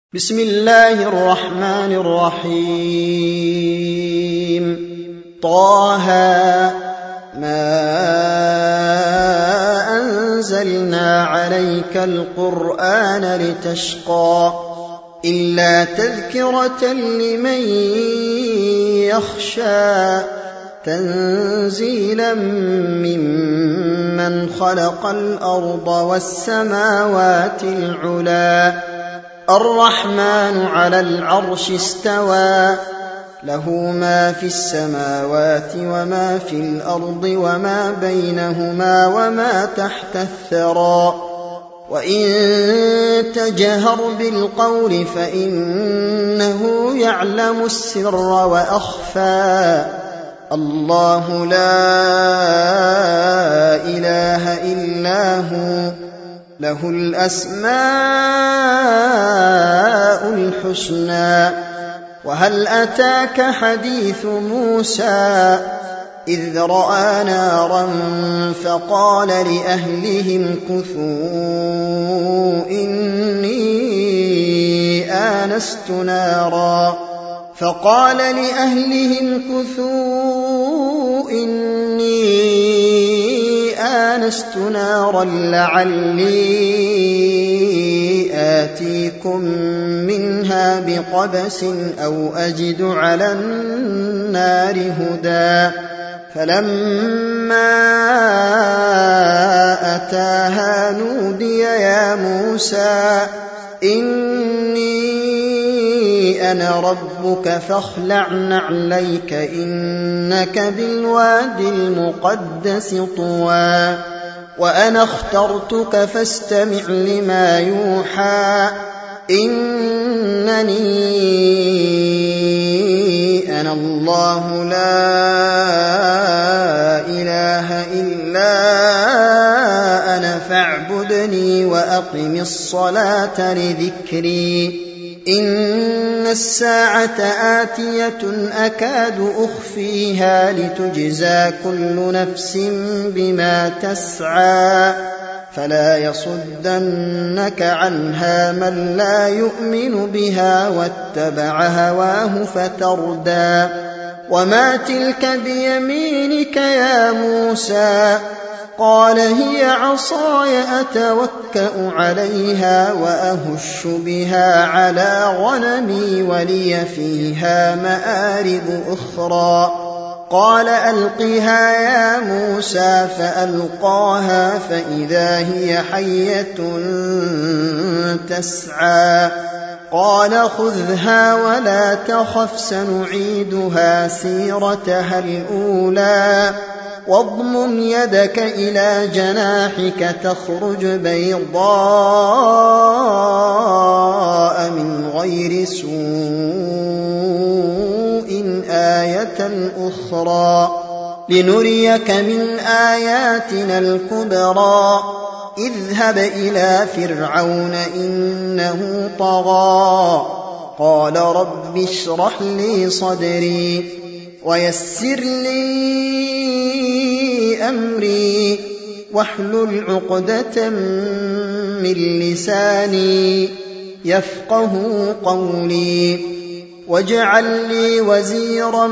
بسم الله الرحمن الرحيم طه ما أنزلنا عليك القرآن لتشقى إلا تذكرة لمن يخشى تنزيلا ممن خلق الأرض والسماوات العلى الرحمن على العرش استوى له ما في السماوات وما في الأرض وما بينهما وما تحت الثرى وإن تجهر بالقول فإنه يعلم السر وأخفى الله لا إله إلا هو له الأسماء الحسنى وهل أتاك حديث موسى إذ رأى نارا فقال لأهلهم كثوا إني آنست نارا لعلي آتيكم منها بقبس أو أجد على النار هدى فلما أتاها نودي يا موسى إني أنا ربك فاخلع نعليك إنك بالوادي المقدس طوى وأنا اخترتك فاستمع لما يوحى إنني أنا الله لا إله إلا أنا فاعبدني وأقم الصلاة لذكري إن الساعة آتية أكاد أخفيها لتجزى كل نفس بما تسعى فلا يصدنك عنها من لا يؤمن بها واتبع هواه فتردى وما تلك بيمينك يا موسى قال هي عصاي أتوكأ عليها وأهش بها على غنمي ولي فيها مآرب أخرى قال ألقها يا موسى فألقاها فإذا هي حية تسعى قال خذها ولا تخف سنعيدها سيرتها الأولى واضمم يدك إلى جناحك تخرج بيضاء من غير سوء آية أخرى لنريك من آياتنا الكبرى اذهب إلى فرعون إنه طغى قال رب اشرح لي صدري ويسر لي أمري واحلل عقدة من لساني يفقه قولي واجعل لي وزيرا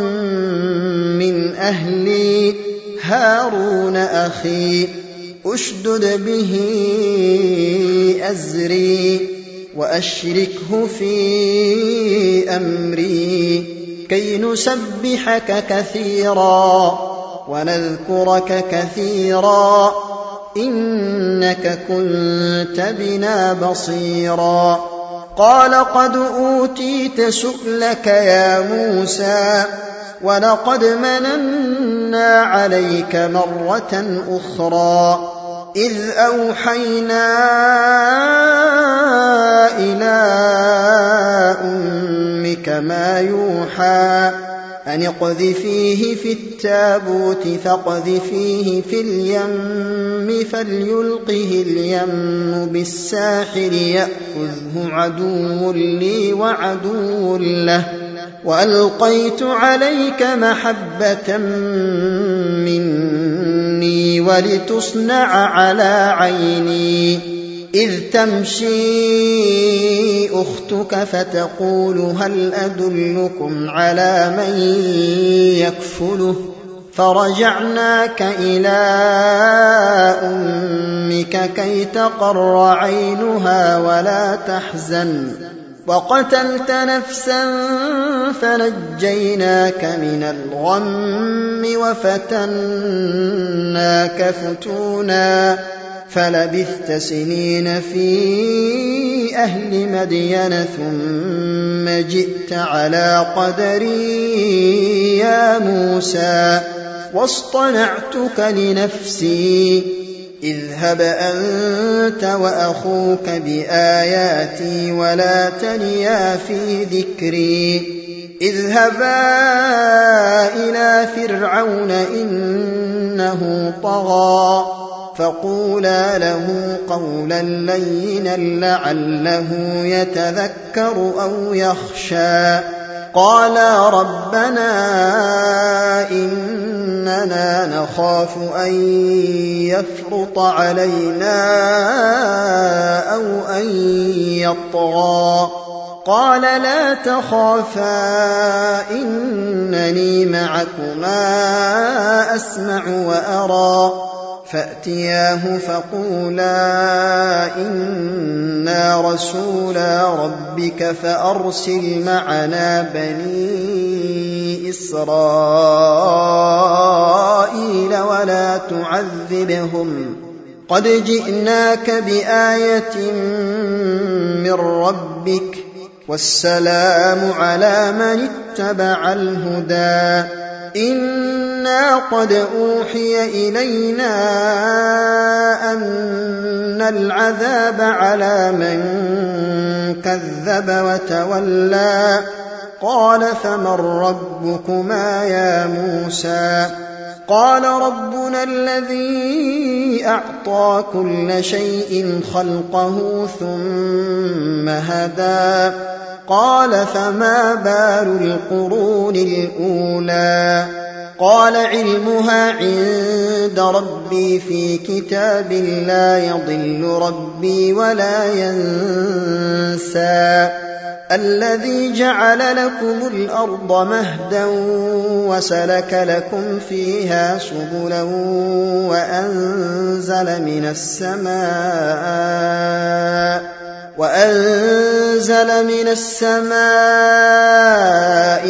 من أهلي هارون أخي أشدد به أزري وأشركه في أمري كي نسبحك كثيرا ونذكرك كثيرا إنك كنت بنا بصيرا قال قد أوتيت سؤلك يا موسى ولقد مننا عليك مرة أخرى إذ أوحينا إلى أمك ما يوحى أن اقذفيه في التابوت فاقذفيه في اليم فليلقه اليم بالساحل يأخذه عدو لي وعدو له وألقيت عليك محبة مني ولتصنع على عيني إذ تمشي أختك فتقول هل أدلكم على من يكفله فرجعناك إلى أمك كي تقر عينها ولا تحزن وقتلت نفسا فنجيناك من الغم وفتناك فتونا فلبثت سنين في أهل مدين ثم جئت على قدري يا موسى واصطنعتك لنفسي اذهب أنت وأخوك بآياتي ولا تنيا في ذكري اذهبا إلى فرعون إنه طغى فقولا له قولا لينا لعله يتذكر أو يخشى قالا ربنا إننا نخاف أن يفرط علينا أو أن يطغى قال لا تخافا إنني معكما أسمع وأرى فأتياه فقولا إنا رسولا ربك فأرسل معنا بني إسرائيل ولا تعذبهم قد جئناك بآية من ربك والسلام على من اتبع الهدى إنا قد أوحي إلينا أن العذاب على من كذب وتولى قال فمن ربكما يا موسى قال ربنا الذي أعطى كل شيء خلقه ثم هدى قال فما بال القرون الأولى قال علمها عند ربي في كتاب لا يضل ربي ولا ينسى الذي جعل لكم الأرض مهدا وسلك لكم فيها سبلا وأنزل من السماء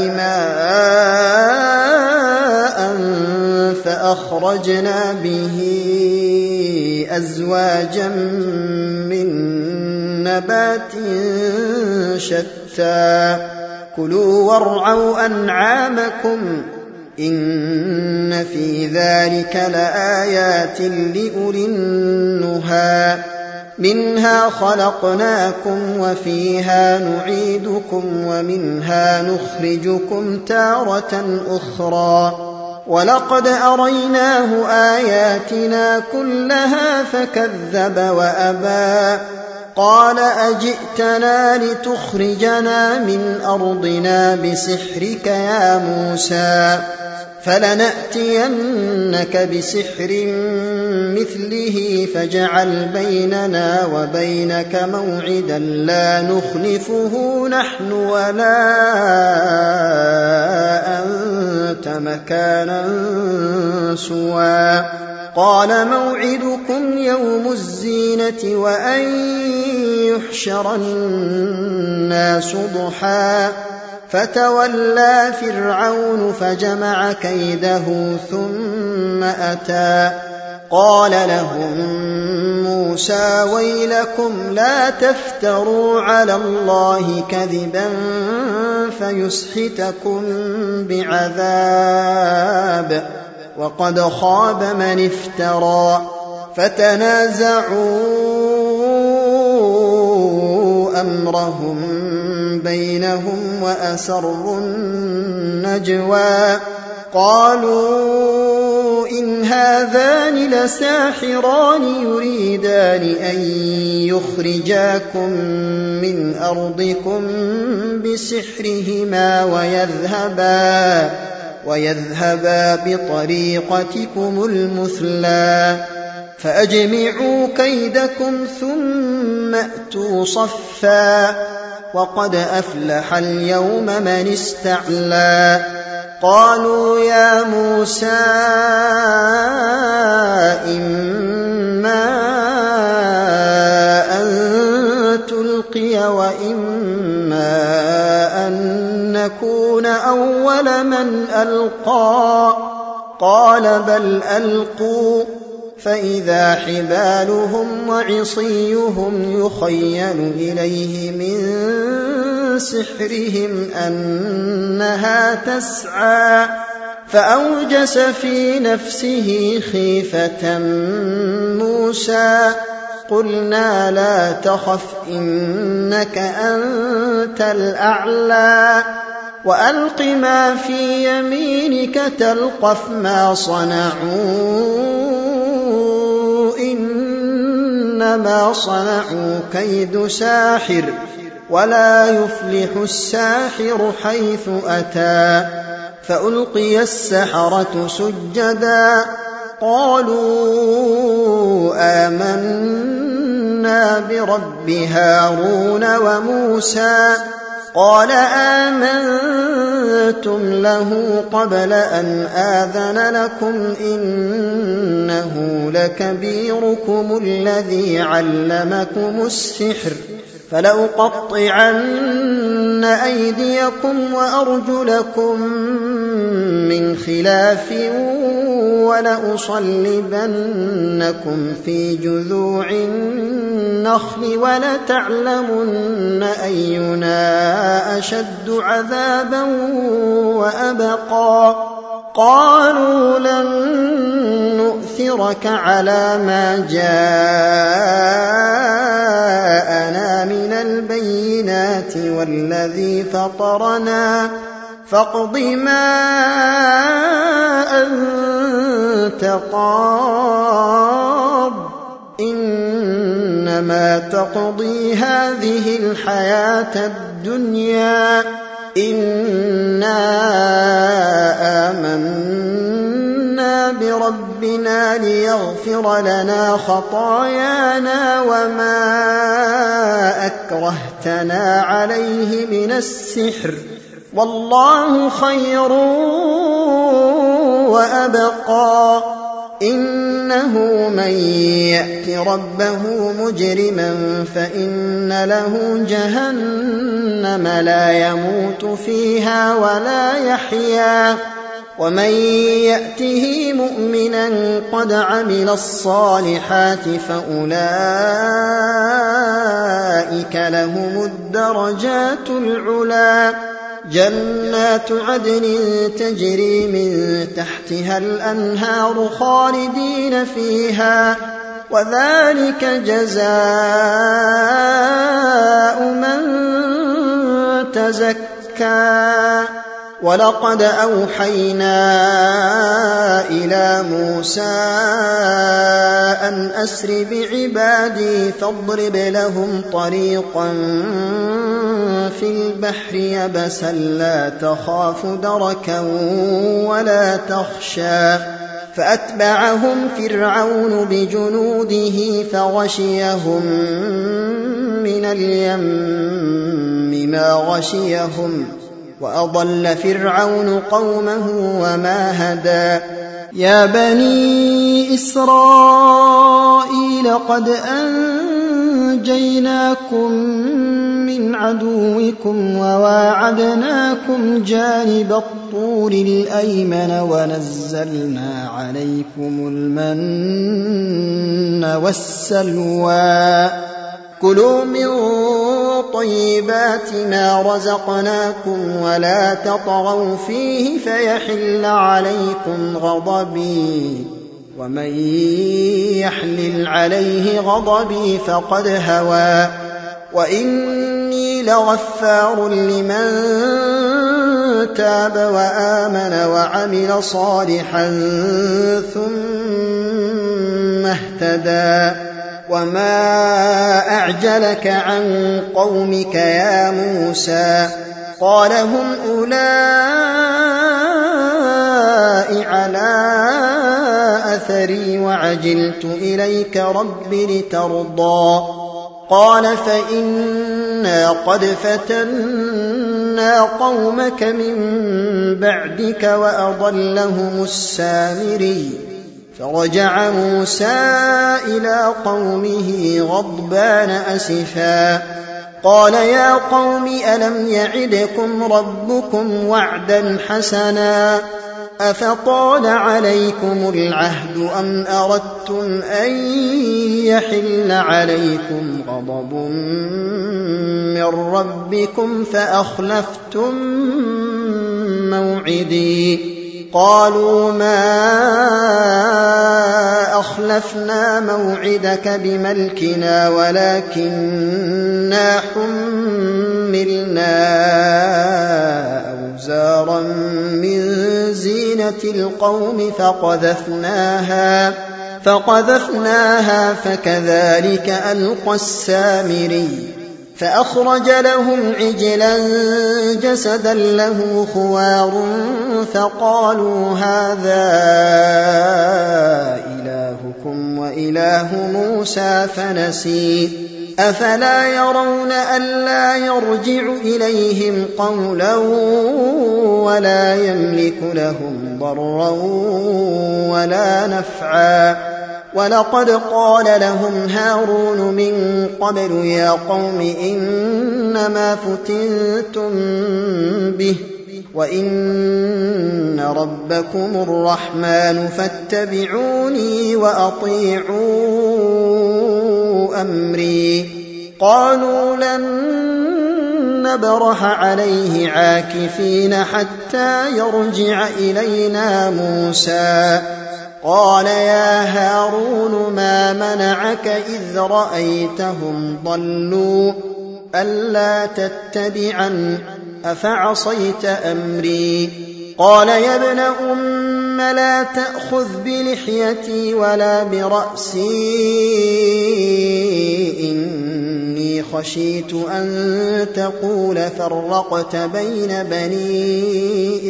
ماء فأخرجنا به أزواجا من نبات شتى كلوا وارعوا أنعامكم إن في ذلك لآيات لأولي النهى منها خلقناكم وفيها نعيدكم ومنها نخرجكم تارة أخرى ولقد أريناه آياتنا كلها فكذب وأبى قال أجئتنا لتخرجنا من أرضنا بسحرك يا موسى فلنأتينك بسحر مثله فاجعل بيننا وبينك موعدا لا نخلفه نحن ولا أنت مكانا سوى قال موعدكم يوم الزينة وأن يحشر الناس ضحى فتولى فرعون فجمع كيده ثم أتى قال لهم موسى ويلكم لا تفتروا على الله كذبا فيسحتكم بعذاب وقد خاب من افترى فتنازعوا أمرهم بينهم وأسروا النجوى قالوا إن هذان لساحران يريدان أن يخرجاكم من أرضكم بسحرهما ويذهبا بطريقتكم المثلى فأجمعوا كيدكم ثم أتوا صفا وقد أفلح اليوم من استعلى قالوا يا موسى إما أن تلقي وإما أن نكون أول من ألقى قال بل ألقوا فإذا حبالهم وعصيهم يخيل إليه من سحرهم أنها تسعى فأوجس في نفسه خيفة موسى قلنا لا تخف إنك أنت الأعلى وألق ما في يمينك تلقف ما صنعوا إنما صنعوا كيد ساحر ولا يفلح الساحر حيث أتى فألقي السحرة سجدا قالوا آمنا برب هارون وموسى قال آمنتم له قبل أن آذن لكم إنه لكبيركم الذي علمكم السحر فلأقطعن أيديكم وأرجلكم من خلاف ولأصلبنكم في جذوع النخل ولتعلمن أينا أشد عذابا وأبقى قالوا لن نؤثرك على ما جاءنا من البينات والذي فطرنا فاقض ما أنت قاض إنما تقضي هذه الحياة الدنيا إنا آمنا بربنا ليغفر لنا خطايانا وما أكرهتنا عليه من السحر والله خير وأبقى إنه من يأت ربه مجرما فإن له جهنم لا يموت فيها ولا يحيا ومن يأته مؤمنا قد عمل الصالحات فأولئك لهم الدرجات العلى جنات عدن تجري من تحتها الأنهار خالدين فيها وذلك جزاء من تزكى ولقد أوحينا إلى موسى أن أسر بعبادي فاضرب لهم طريقا في البحر يبسا لا تخاف دركا ولا تخشى فأتبعهم فرعون بجنوده فغشيهم من اليم ما غشيهم وأضل فرعون قومه وما هدى يا بني إسرائيل قد أنجيناكم من عدوكم وواعدناكم جانب الطور الأيمن ونزلنا عليكم المن والسلوى كلوا من طيبات ما رزقناكم ولا تطغوا فيه فيحل عليكم غضبي ومن يحلل عليه غضبي فقد هوى وإني لغفار لمن تاب وآمن وعمل صالحا ثم اهتدى وما أعجلك عن قومك يا موسى قال هم أولئك على أثري وعجلت إليك رب لترضى قال فإنا قد فتنا قومك من بعدك وأضلهم السامري فرجع موسى إلى قومه غضبان أسفا قال يا قوم ألم يعدكم ربكم وعدا حسنا أفطال عليكم العهد أم أردتم أن يحل عليكم غضب من ربكم فأخلفتم موعدي قالوا ما أخلفنا موعدك بملكنا ولكننا حملنا أوزارا من زينة القوم فقذفناها فكذلك ألقى السامري فأخرج لهم عجلا جسدا له خوار فقالوا هذا إلهكم وإله موسى فنسي أفلا يرون ألا يرجع إليهم قولا ولا يملك لهم ضرا ولا نفعا ولقد قال لهم هارون من قبل يا قوم إنما فتنتم به وإن ربكم الرحمن فاتبعوني وأطيعوا أمري قالوا لن نبرح عليه عاكفين حتى يرجع إلينا موسى قال يا هارون ما منعك إذ رأيتهم ضلوا ألا تتبعن أفعصيت أمري قال يا ابن أم لا تأخذ بلحيتي ولا برأسي إني خشيت أن تقول فرقت بين بني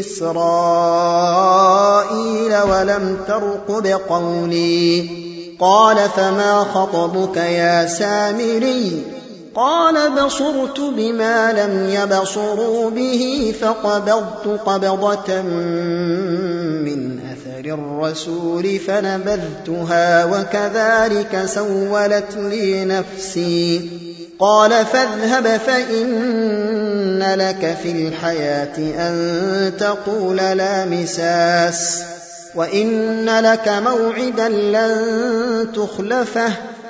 إسرائيل ولم ترقب قولي قال فما خطبك يا سامري قال بصرت بما لم يبصروا به فقبضت قبضة من أثر الرسول فنبذتها وكذلك سولت لي نفسي قال فاذهب فإن لك في الحياة أن تقول لا مساس وإن لك موعدا لن تخلفه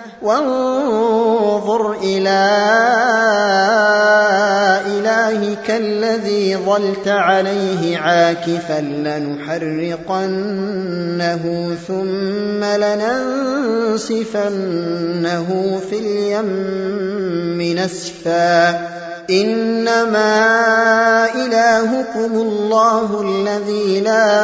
وانظر إلى إلهك الذي ظلت عليه عاكفا لنحرقنه ثم لننسفنه في اليم نسفا إنما إلهكم الله الذي لا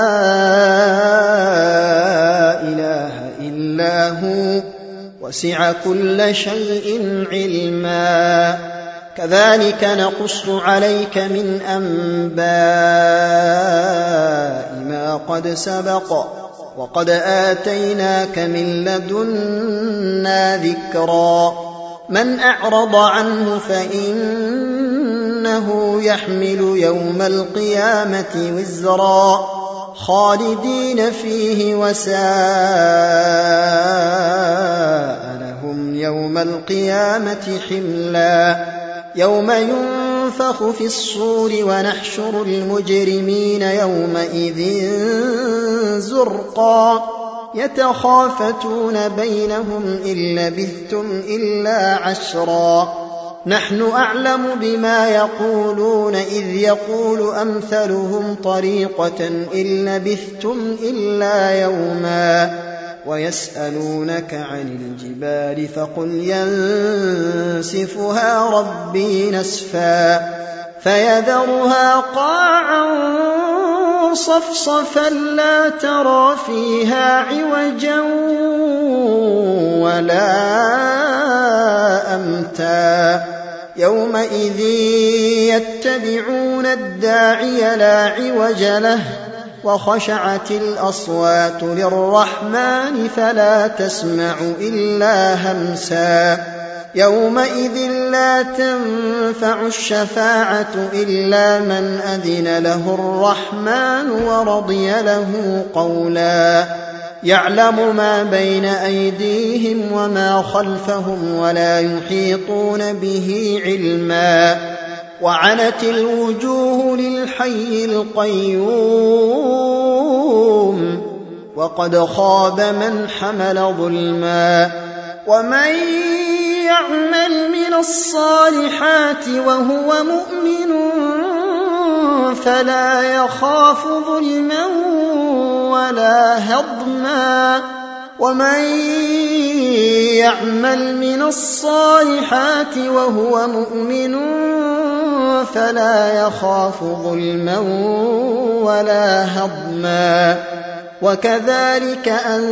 إله إلا هو وسع كل شيء علما كذلك نقص عليك من أنباء ما قد سبق وقد آتيناك من لدنا ذكرا من أعرض عنه فإنه يحمل يوم القيامة وزرا خالدين فيه وساء لهم يوم القيامة حملا يوم ينفخ في الصور ونحشر المجرمين يومئذ زرقا يتخافتون بينهم إن لبثتم إلا عشرا نحن أعلم بما يقولون إذ يقول أمثلهم طريقة إن لبثتم إلا يوما ويسألونك عن الجبال فقل ينسفها ربي نسفا فيذرها قاعا صفصفا لا ترى فيها عوجا ولا أمتا يومئذ يتبعون الداعي لا عوج له وخشعت الأصوات للرحمن فلا تسمع إلا همسا يومئذ لا تنفع الشفاعة إلا من أذن له الرحمن ورضي له قولا يعلم ما بين أيديهم وما خلفهم ولا يحيطون به علما وعنت الوجوه للحي القيوم وقد خاب من حمل ظلما ومن يعمل من الصالحات وهو مؤمن فلا يخاف ظلما ولا هضما ومن يعمل من الصالحات وهو مؤمن فلا يخاف ظلما ولا هضما وكذلك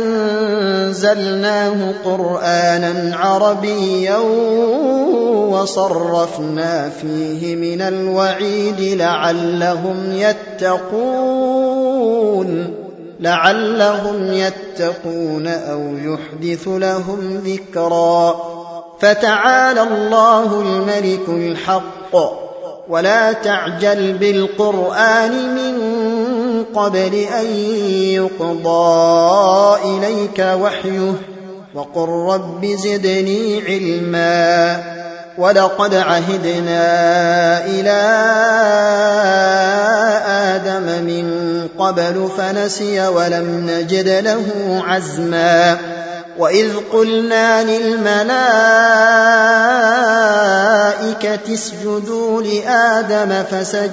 أنزلناه قرآنا عربيا وصرفنا فيه من الوعيد لعلهم يتقون أو يحدث لهم ذكرا فتعالى الله الملك الحق ولا تعجل بالقرآن من قبل أن يقضى إليك وحيه وقل رب زدني علما ولقد عهدنا إلى آدم من قبل فنسي ولم نجد له عزما وإذ قلنا للملائكة اسجدوا لآدم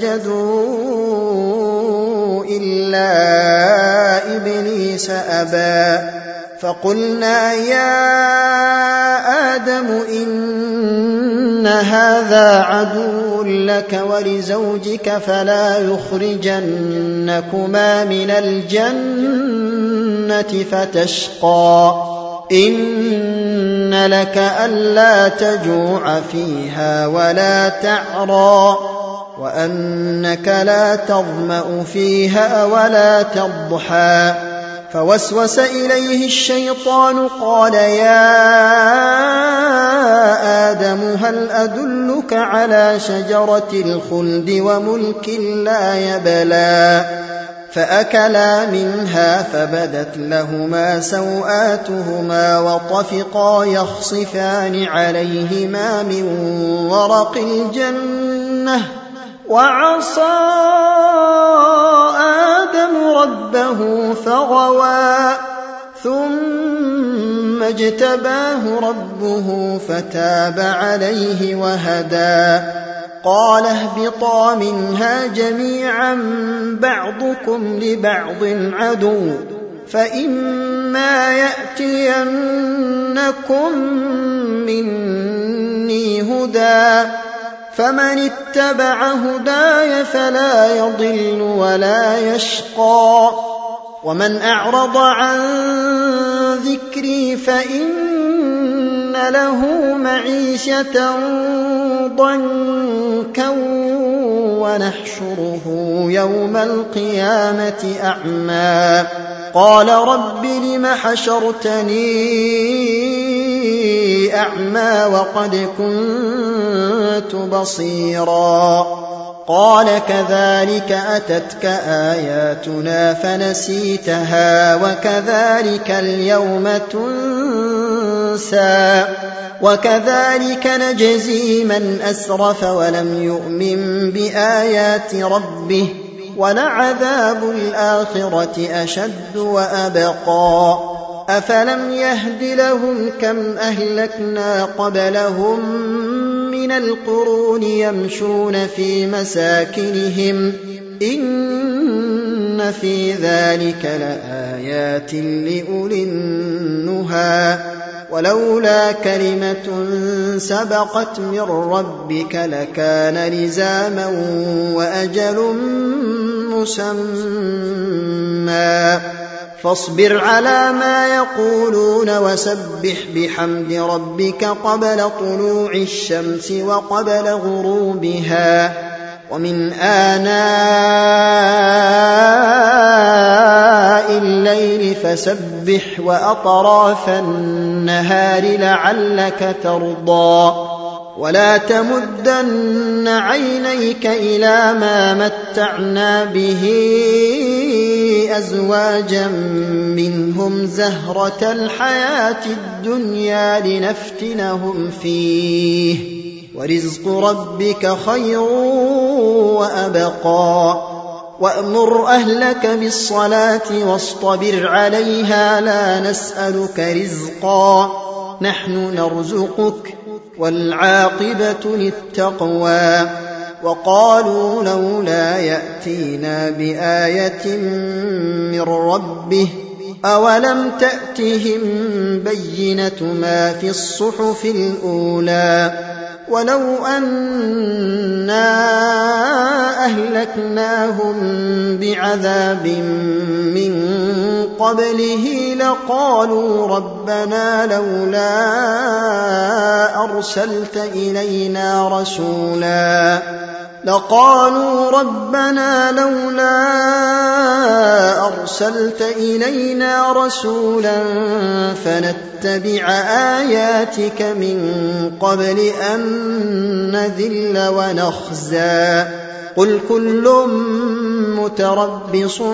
فسجدوا إلا إبليس أبى فقلنا يا آدم إن هذا عدو لك ولزوجك فلا يخرجنكما من الجنة فتشقى إن لك ألا تجوع فيها ولا تعرى وأنك لا تظمأ فيها ولا تضحى فوسوس إليه الشيطان قال يا آدم هل أدلك على شجرة الخلد وملك لا يبلى فأكلا منها فبدت لهما سوآتهما وطفقا يخصفان عليهما من ورق الجنة وعصى آدم ربه فغوى ثم اجتباه ربه فتاب عليه وهدى قال اهبطا منها جميعا بعضكم لبعض عدو فإما يأتينكم مني هدى فمن اتبع هداي فلا يضل ولا يشقى ومن أعرض عن ذكري فإن له معيشة ضنكا ونحشره يوم القيامة أعمى قال رب لم حشرتني أعمى وقد كنت بصيرا قال كذلك أتتك آياتنا فنسيتها وكذلك اليوم تنسى وكذلك نجزي من أسرف ولم يؤمن بآيات ربه ولعذاب الآخرة أشد وأبقى أفلم يهد لهم كم أهلكنا قبلهم من القرون يمشون في مساكنهم إن في ذلك لآيات لأولي النهى ولولا كلمة سبقت من ربك لكان لزاما وأجل مسمى فاصبر على ما يقولون وسبح بحمد ربك قبل طلوع الشمس وقبل غروبها ومن آناء الليل فسبح وأطراف النهار لعلك ترضى ولا تمدن عينيك إلى ما متعنا به أزواجا منهم زهرة الحياة الدنيا لنفتنهم فيه ورزق ربك خير وأبقى وأمر أهلك بالصلاة واصطبر عليها لا نسألك رزقا نحن نرزقك والعاقبة للتقوى وقالوا لولا يأتينا بآية من ربه أولم تأتهم بينة ما في الصحف الأولى ولو أنا أهلكناهم بعذاب من قبله لقالوا ربنا لولا أرسلت إلينا رسولا فنتبع آياتك من قبل أن نذل ونخزى قل كل متربص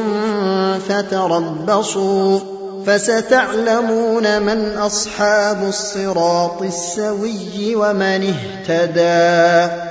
فتربصوا فستعلمون من أصحاب الصراط السوي ومن اهتدى